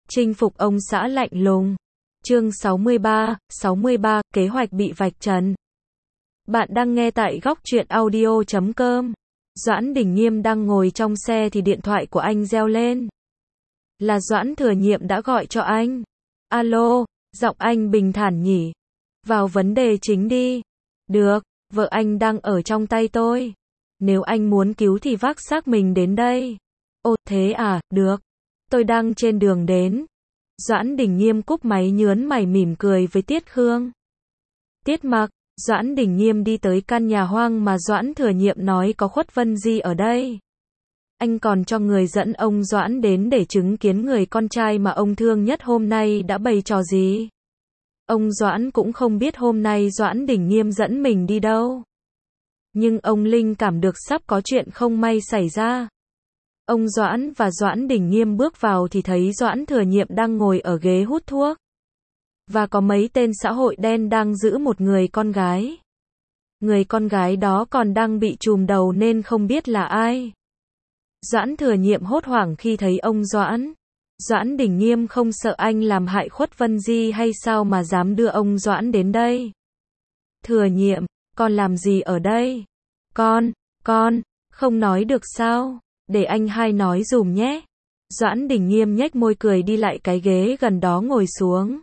Chinh phục ông xã lạnh lùng. Chương 63, kế hoạch bị vạch trần. Bạn đang nghe tại góc truyện audio.com. Doãn Đình Nghiêm đang ngồi trong xe thì điện thoại của anh reo lên. Là Doãn Thừa Nhiệm đã gọi cho anh. Alo, giọng anh bình thản nhỉ. Vào vấn đề chính đi. Được, vợ anh đang ở trong tay tôi. Nếu anh muốn cứu thì vác xác mình đến đây. Ồ, thế à, được. Tôi đang trên đường đến. Doãn Đình Nghiêm cúp máy nhớn mày mỉm cười với Tiết Khương. Tiết Mặc, Doãn Đình Nghiêm đi tới căn nhà hoang mà Doãn Thừa Nhiệm nói có Khuất Vân Di ở đây. Anh còn cho người dẫn ông Doãn đến để chứng kiến người con trai mà ông thương nhất hôm nay đã bày trò gì. Ông Doãn cũng không biết hôm nay Doãn Đình Nghiêm dẫn mình đi đâu. Nhưng ông linh cảm được sắp có chuyện không may xảy ra. Ông Doãn và Doãn Đình Nghiêm bước vào thì thấy Doãn Thừa Nhiệm đang ngồi ở ghế hút thuốc. Và có mấy tên xã hội đen đang giữ một người con gái. Người con gái đó còn đang bị trùm đầu nên không biết là ai. Doãn Thừa Nhiệm hốt hoảng khi thấy ông Doãn. Doãn Đình Nghiêm không sợ anh làm hại Khuất Vân Di hay sao mà dám đưa ông Doãn đến đây. Thừa Nhiệm, con làm gì ở đây? Con, không nói được sao? Để anh hai nói dùm nhé. Doãn Đình Nghiêm nhếch môi cười đi lại cái ghế gần đó ngồi xuống.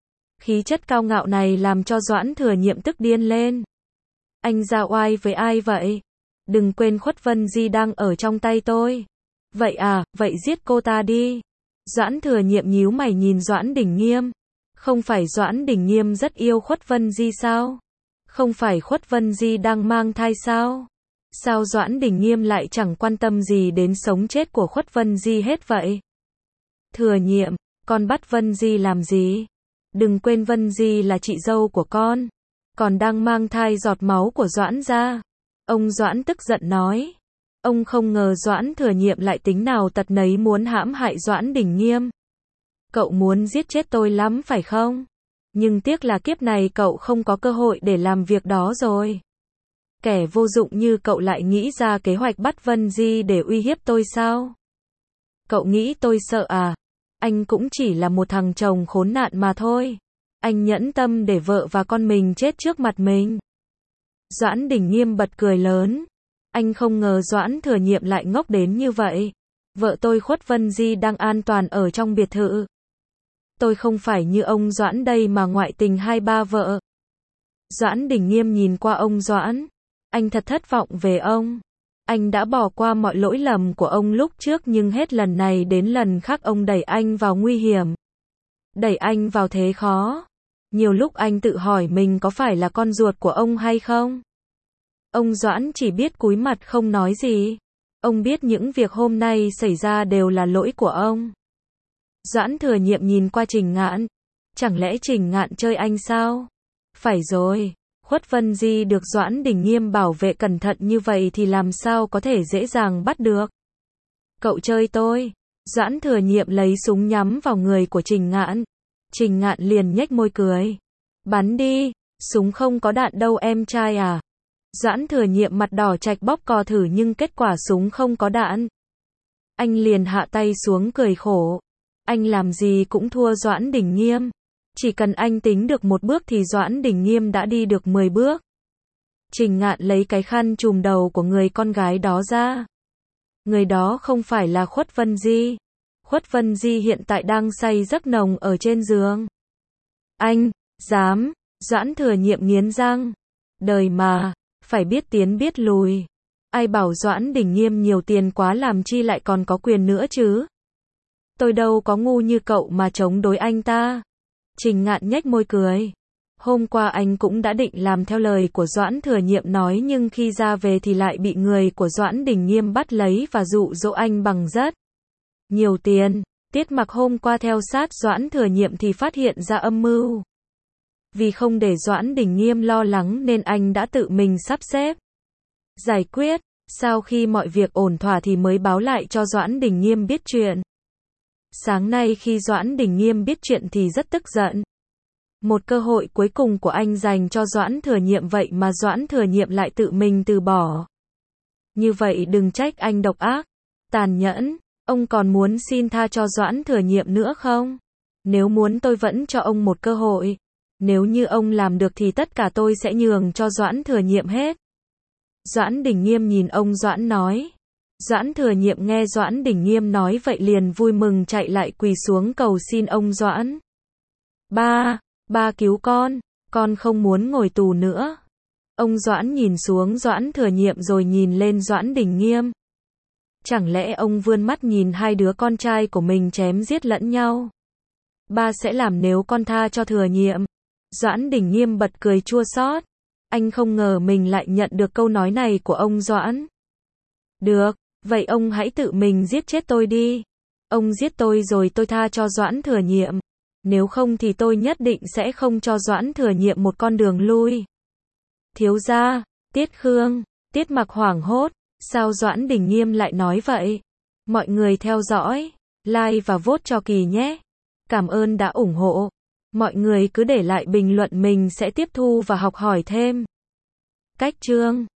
Khí chất cao ngạo này làm cho Doãn Thừa Nhiệm tức điên lên. Anh ra oai với ai vậy? Đừng quên Khuất Vân Di đang ở trong tay tôi. Vậy à, vậy giết cô ta đi. Doãn Thừa Nhiệm nhíu mày nhìn Doãn Đình Nghiêm. Không phải Doãn Đình Nghiêm rất yêu Khuất Vân Di sao? Không phải Khuất Vân Di đang mang thai sao? Sao Doãn Đình Nghiêm lại chẳng quan tâm gì đến sống chết của Khuất Vân Di hết vậy? Thừa Nhiệm, con bắt Vân Di làm gì? Đừng quên Vân Di là chị dâu của con. Còn đang mang thai giọt máu của Doãn gia. Ông Doãn tức giận nói. Ông không ngờ Doãn Thừa Nhiệm lại tính nào tật nấy muốn hãm hại Doãn Đình Nghiêm. Cậu muốn giết chết tôi lắm phải không? Nhưng tiếc là kiếp này cậu không có cơ hội để làm việc đó rồi. Kẻ vô dụng như cậu lại nghĩ ra kế hoạch bắt Vân Di để uy hiếp tôi sao? Cậu nghĩ tôi sợ à? Anh cũng chỉ là một thằng chồng khốn nạn mà thôi. Anh nhẫn tâm để vợ và con mình chết trước mặt mình. Doãn Đình Nghiêm bật cười lớn. Anh không ngờ Doãn Thừa Nhiệm lại ngốc đến như vậy. Vợ tôi Khuất Vân Di đang an toàn ở trong biệt thự. Tôi không phải như ông Doãn đây mà ngoại tình 2-3 vợ. Doãn Đình Nghiêm nhìn qua ông Doãn. Anh thật thất vọng về ông. Anh đã bỏ qua mọi lỗi lầm của ông lúc trước nhưng hết lần này đến lần khác ông đẩy anh vào nguy hiểm. Đẩy anh vào thế khó. Nhiều lúc anh tự hỏi mình có phải là con ruột của ông hay không? Ông Doãn chỉ biết cúi mặt không nói gì. Ông biết những việc hôm nay xảy ra đều là lỗi của ông. Doãn Thừa Nhiệm nhìn qua Trình Ngạn. Chẳng lẽ Trình Ngạn chơi anh sao? Phải rồi. Khuất Vân Di được Doãn Đình Nghiêm bảo vệ cẩn thận như vậy thì làm sao có thể dễ dàng bắt được. Cậu chơi tôi. Doãn Thừa Nhiệm lấy súng nhắm vào người của Trình Ngạn. Trình Ngạn liền nhếch môi cười. Bắn đi, súng không có đạn đâu em trai à. Doãn Thừa Nhiệm mặt đỏ chạch bóp cò thử nhưng kết quả súng không có đạn. Anh liền hạ tay xuống cười khổ. Anh làm gì cũng thua Doãn Đình Nghiêm. Chỉ cần anh tính được một bước thì Doãn Đình Nghiêm đã đi được 10 bước. Trình Ngạn lấy cái khăn trùm đầu của người con gái đó ra. Người đó không phải là Khuất Vân Di. Khuất Vân Di hiện tại đang say giấc nồng ở trên giường. Anh, dám, Doãn Thừa Nhiệm nghiến răng. Đời mà, phải biết tiến biết lùi. Ai bảo Doãn Đình Nghiêm nhiều tiền quá làm chi lại còn có quyền nữa chứ. Tôi đâu có ngu như cậu mà chống đối anh ta. Trình Ngạn nhếch môi cười. Hôm qua anh cũng đã định làm theo lời của Doãn Thừa Nhiệm nói nhưng khi ra về thì lại bị người của Doãn Đình Nghiêm bắt lấy và dụ dỗ anh bằng rất nhiều tiền. Tiết Mặc hôm qua theo sát Doãn Thừa Nhiệm thì phát hiện ra âm mưu. Vì không để Doãn Đình Nghiêm lo lắng nên anh đã tự mình sắp xếp giải quyết. Sau khi mọi việc ổn thỏa thì mới báo lại cho Doãn Đình Nghiêm biết chuyện. Sáng nay khi Doãn Đình Nghiêm biết chuyện thì rất tức giận. Một cơ hội cuối cùng của anh dành cho Doãn Thừa Nhiệm vậy mà Doãn Thừa Nhiệm lại tự mình từ bỏ. Như vậy đừng trách anh độc ác, tàn nhẫn. Ông còn muốn xin tha cho Doãn Thừa Nhiệm nữa không? Nếu muốn tôi vẫn cho ông một cơ hội. Nếu như ông làm được thì tất cả tôi sẽ nhường cho Doãn Thừa Nhiệm hết. Doãn Đình Nghiêm nhìn ông Doãn nói. Doãn Thừa Nhiệm nghe Doãn Đình Nghiêm nói vậy liền vui mừng chạy lại quỳ xuống cầu xin ông Doãn. Ba cứu con không muốn ngồi tù nữa. Ông Doãn nhìn xuống Doãn Thừa Nhiệm rồi nhìn lên Doãn Đình Nghiêm. Chẳng lẽ ông vươn mắt nhìn hai đứa con trai của mình chém giết lẫn nhau? Ba sẽ làm nếu con tha cho Thừa Nhiệm. Doãn Đình Nghiêm bật cười chua xót. Anh không ngờ mình lại nhận được câu nói này của ông Doãn. Được, vậy ông hãy tự mình giết chết tôi đi. Ông giết tôi rồi tôi tha cho Doãn Thừa Nhiệm. Nếu không thì tôi nhất định sẽ không cho Doãn Thừa Nhiệm một con đường lui. Thiếu gia, Tiết Khương, Tiết Mặc hoảng hốt. Sao Doãn Đình Nghiêm lại nói vậy? Mọi người theo dõi, like và vote cho Kỳ nhé. Cảm ơn đã ủng hộ. Mọi người cứ để lại bình luận, mình sẽ tiếp thu và học hỏi thêm. Cách chương